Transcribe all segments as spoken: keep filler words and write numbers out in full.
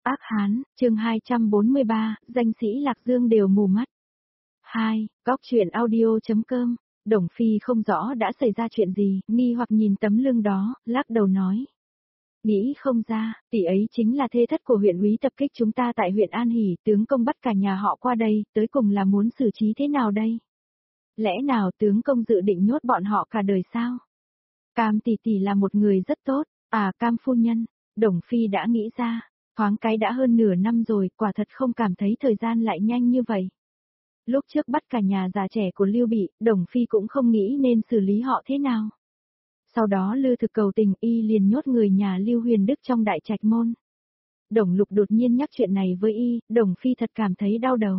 Ác Hán, chương hai trăm bốn mươi ba, danh sĩ Lạc Dương đều mù mắt. hai. Góc truyện audio.com, Đồng Phi không rõ đã xảy ra chuyện gì, nghi hoặc nhìn tấm lưng đó, lắc đầu nói. Nghĩ không ra, tỷ ấy chính là thê thất của huyện úy tập kích chúng ta tại huyện An Hỷ, tướng công bắt cả nhà họ qua đây, tới cùng là muốn xử trí thế nào đây? Lẽ nào tướng công dự định nhốt bọn họ cả đời sao? Cam tỷ tỷ là một người rất tốt, à Cam phu nhân, Đồng Phi đã nghĩ ra. Thoáng cái đã hơn nửa năm rồi, quả thật không cảm thấy thời gian lại nhanh như vậy. Lúc trước bắt cả nhà già trẻ của Lưu Bị, Đồng Phi cũng không nghĩ nên xử lý họ thế nào. Sau đó Lư Thực cầu tình y liền nhốt người nhà Lưu Huyền Đức trong đại trạch môn. Đồng Lục đột nhiên nhắc chuyện này với y, Đồng Phi thật cảm thấy đau đầu.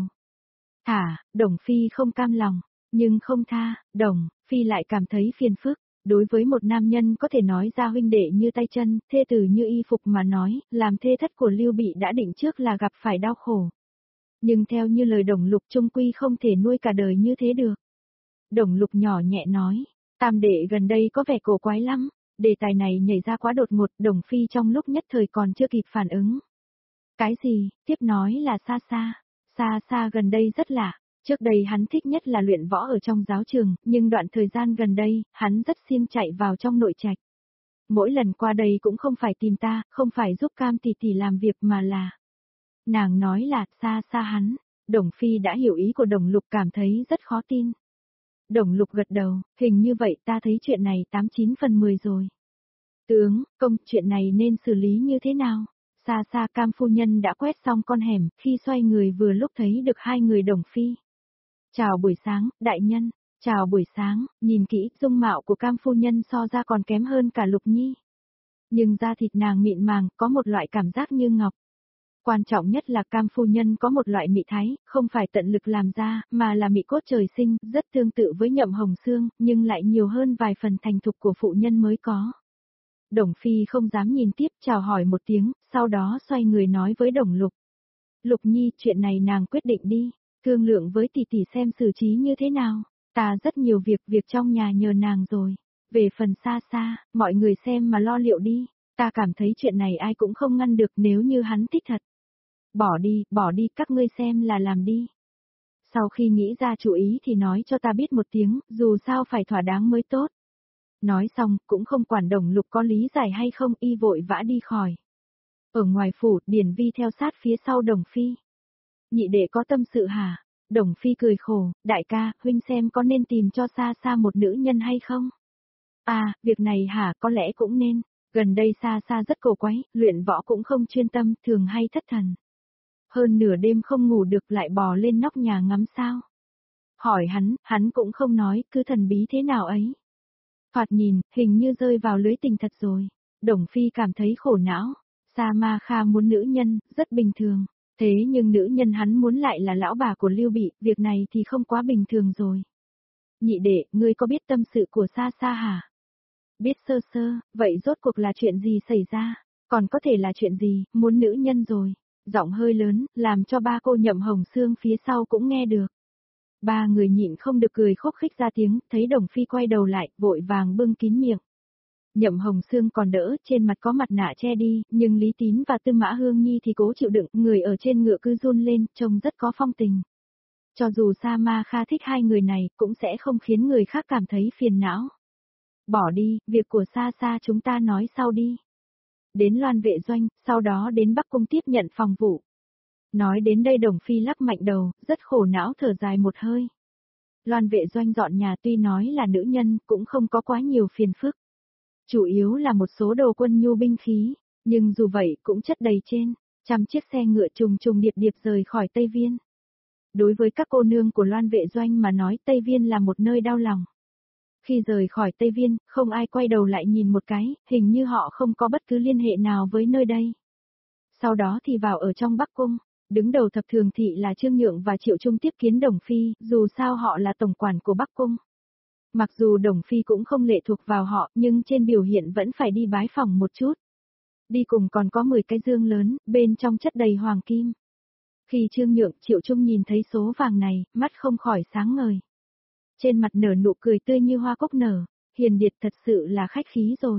Thả, Đồng Phi không cam lòng, nhưng không tha, Đồng Phi lại cảm thấy phiền phức. Đối với một nam nhân có thể nói ra huynh đệ như tay chân, thê tử như y phục mà nói, làm thê thất của Lưu Bị đã định trước là gặp phải đau khổ. Nhưng theo như lời Đồng Lục trung quy không thể nuôi cả đời như thế được. Đồng Lục nhỏ nhẹ nói, tam đệ gần đây có vẻ cổ quái lắm, đề tài này nhảy ra quá đột ngột, Đồng Phi trong lúc nhất thời còn chưa kịp phản ứng. Cái gì, tiếp nói là xa xa, xa xa gần đây rất lạ. Trước đây hắn thích nhất là luyện võ ở trong giáo trường, nhưng đoạn thời gian gần đây, hắn rất siêng chạy vào trong nội trạch. Mỗi lần qua đây cũng không phải tìm ta, không phải giúp Cam tỷ tỷ làm việc mà là... Nàng nói là xa xa hắn, Đồng Phi đã hiểu ý của Đồng Lục cảm thấy rất khó tin. Đồng Lục gật đầu, hình như vậy ta thấy chuyện này tám chín phần mười rồi. Tướng, công, chuyện này nên xử lý như thế nào? Xa xa Cam phu nhân đã quét xong con hẻm, khi xoay người vừa lúc thấy được hai người Đồng Phi. Chào buổi sáng, đại nhân. Chào buổi sáng, nhìn kỹ, dung mạo của Cam phu nhân so ra còn kém hơn cả Lục Nhi. Nhưng da thịt nàng mịn màng, có một loại cảm giác như ngọc. Quan trọng nhất là Cam phu nhân có một loại mị thái, không phải tận lực làm ra, mà là mị cốt trời sinh, rất tương tự với Nhậm Hồng Xương, nhưng lại nhiều hơn vài phần thành thục của phụ nhân mới có. Đồng Phi không dám nhìn tiếp, chào hỏi một tiếng, sau đó xoay người nói với Đồng Lục. Lục Nhi, chuyện này nàng quyết định đi. Thương lượng với tỷ tỷ xem xử trí như thế nào. Ta rất nhiều việc, việc trong nhà nhờ nàng rồi. Về phần xa xa, mọi người xem mà lo liệu đi. Ta cảm thấy chuyện này ai cũng không ngăn được nếu như hắn thích thật. Bỏ đi, bỏ đi, các ngươi xem là làm đi. Sau khi nghĩ ra chủ ý thì nói cho ta biết một tiếng, dù sao phải thỏa đáng mới tốt. Nói xong, cũng không quản Đồng Lục có lý giải hay không, y vội vã đi khỏi. Ở ngoài phủ, Điển Vi theo sát phía sau Đồng Phi. Nhị đệ có tâm sự hả? Đồng Phi cười khổ, đại ca, huynh xem có nên tìm cho xa xa một nữ nhân hay không? À, việc này hả, có lẽ cũng nên. Gần đây xa xa rất cổ quái, luyện võ cũng không chuyên tâm, thường hay thất thần. Hơn nửa đêm không ngủ được lại bò lên nóc nhà ngắm sao. Hỏi hắn, hắn cũng không nói, cứ thần bí thế nào ấy. Thoạt nhìn, hình như rơi vào lưới tình thật rồi. Đồng Phi cảm thấy khổ não. Sa Ma Kha muốn nữ nhân, rất bình thường. Thế nhưng nữ nhân hắn muốn lại là lão bà của Lưu Bị, việc này thì không quá bình thường rồi. Nhị đệ, ngươi có biết tâm sự của Sa Sa hả? Biết sơ sơ, vậy rốt cuộc là chuyện gì xảy ra? Còn có thể là chuyện gì, muốn nữ nhân rồi. Giọng hơi lớn, làm cho ba cô Nhậm Hồng Xương phía sau cũng nghe được. Ba người nhịn không được cười khúc khích ra tiếng, thấy Đồng Phi quay đầu lại, vội vàng bưng kín miệng. Nhậm Hồng Xương còn đỡ, trên mặt có mặt nạ che đi, nhưng Lý Tín và Tư Mã Hương Nhi thì cố chịu đựng, người ở trên ngựa cứ run lên, trông rất có phong tình. Cho dù Sa Ma Kha thích hai người này, cũng sẽ không khiến người khác cảm thấy phiền não. Bỏ đi, việc của Sa Sa chúng ta nói sau đi. Đến Loan Vệ Doanh, sau đó đến Bắc Cung tiếp nhận phòng vụ. Nói đến đây Đồng Phi lắc mạnh đầu, rất khổ não thở dài một hơi. Loan Vệ Doanh dọn nhà tuy nói là nữ nhân, cũng không có quá nhiều phiền phức. Chủ yếu là một số đồ quân nhu binh khí, nhưng dù vậy cũng chất đầy trên, trăm chiếc xe ngựa trùng trùng điệp điệp rời khỏi Tây Viên. Đối với các cô nương của Loan Vệ Doanh mà nói Tây Viên là một nơi đau lòng. Khi rời khỏi Tây Viên, không ai quay đầu lại nhìn một cái, hình như họ không có bất cứ liên hệ nào với nơi đây. Sau đó thì vào ở trong Bắc Cung, đứng đầu thập thường thị là Trương Nhượng và Triệu Trung tiếp kiến Đồng Phi, dù sao họ là tổng quản của Bắc Cung. Mặc dù Đồng Phi cũng không lệ thuộc vào họ, nhưng trên biểu hiện vẫn phải đi bái phỏng một chút. Đi cùng còn có mười cái dương lớn, bên trong chất đầy hoàng kim. Khi Trương Nhượng, Triệu Trung nhìn thấy số vàng này, mắt không khỏi sáng ngời. Trên mặt nở nụ cười tươi như hoa cúc nở, hiền điệt thật sự là khách khí rồi.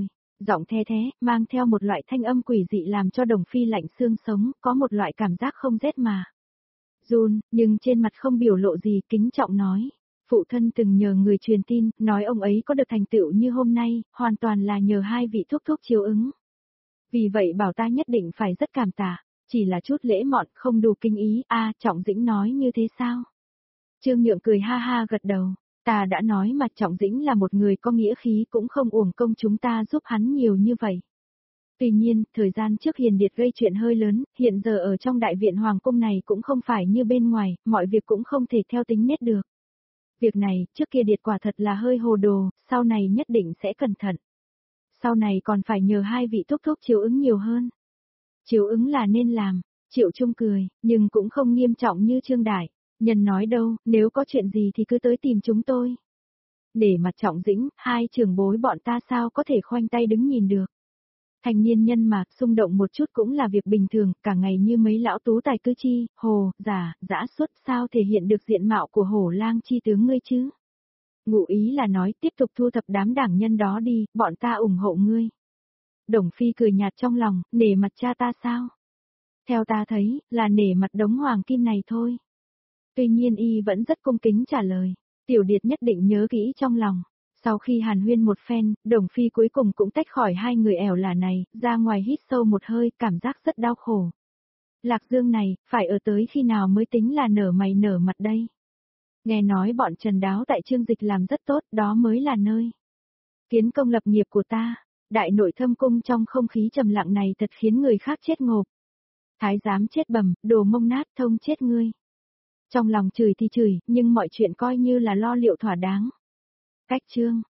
Giọng the thế, mang theo một loại thanh âm quỷ dị làm cho Đồng Phi lạnh xương sống, có một loại cảm giác không rét mà. Run, nhưng trên mặt không biểu lộ gì, kính trọng nói. Phụ thân từng nhờ người truyền tin, nói ông ấy có được thành tựu như hôm nay, hoàn toàn là nhờ hai vị thúc thúc chiếu ứng. Vì vậy bảo ta nhất định phải rất cảm tạ, chỉ là chút lễ mọn không đủ kinh ý, a Trọng Dĩnh nói như thế sao? Trương Nhượng cười ha ha gật đầu, ta đã nói mà Trọng Dĩnh là một người có nghĩa khí cũng không uổng công chúng ta giúp hắn nhiều như vậy. Tuy nhiên, thời gian trước Hiền Điệt gây chuyện hơi lớn, hiện giờ ở trong đại viện Hoàng cung này cũng không phải như bên ngoài, mọi việc cũng không thể theo tính nết được. Việc này, trước kia Điệt quả thật là hơi hồ đồ, sau này nhất định sẽ cẩn thận. Sau này còn phải nhờ hai vị thúc thúc chiếu ứng nhiều hơn. Chiếu ứng là nên làm, Triệu Trung cười, nhưng cũng không nghiêm trọng như Trương Đại. Nhân nói đâu, nếu có chuyện gì thì cứ tới tìm chúng tôi. Để mặt Trọng Dĩnh, hai trưởng bối bọn ta sao có thể khoanh tay đứng nhìn được. Thành niên nhân mà, xung động một chút cũng là việc bình thường, cả ngày như mấy lão tú tài cư chi, hồ, giả, dã xuất sao thể hiện được diện mạo của hổ lang chi tướng ngươi chứ. Ngụ ý là nói tiếp tục thu thập đám đảng nhân đó đi, bọn ta ủng hộ ngươi. Đồng Phi cười nhạt trong lòng, nể mặt cha ta sao? Theo ta thấy, là nể mặt đống hoàng kim này thôi. Tuy nhiên y vẫn rất cung kính trả lời, Tiểu Điệt nhất định nhớ kỹ trong lòng. Sau khi hàn huyên một phen, Đồng Phi cuối cùng cũng tách khỏi hai người ẻo lả này, ra ngoài hít sâu một hơi, cảm giác rất đau khổ. Lạc Dương này, phải ở tới khi nào mới tính là nở mày nở mặt đây? Nghe nói bọn Trần Đáo tại Trương Dịch làm rất tốt, đó mới là nơi kiến công lập nghiệp của ta. Đại nội thâm cung trong không khí trầm lặng này thật khiến người khác chết ngộp. Thái giám chết bầm, đồ mông nát thông chết ngươi. Trong lòng chửi thì chửi, nhưng mọi chuyện coi như là lo liệu thỏa đáng. Cách chương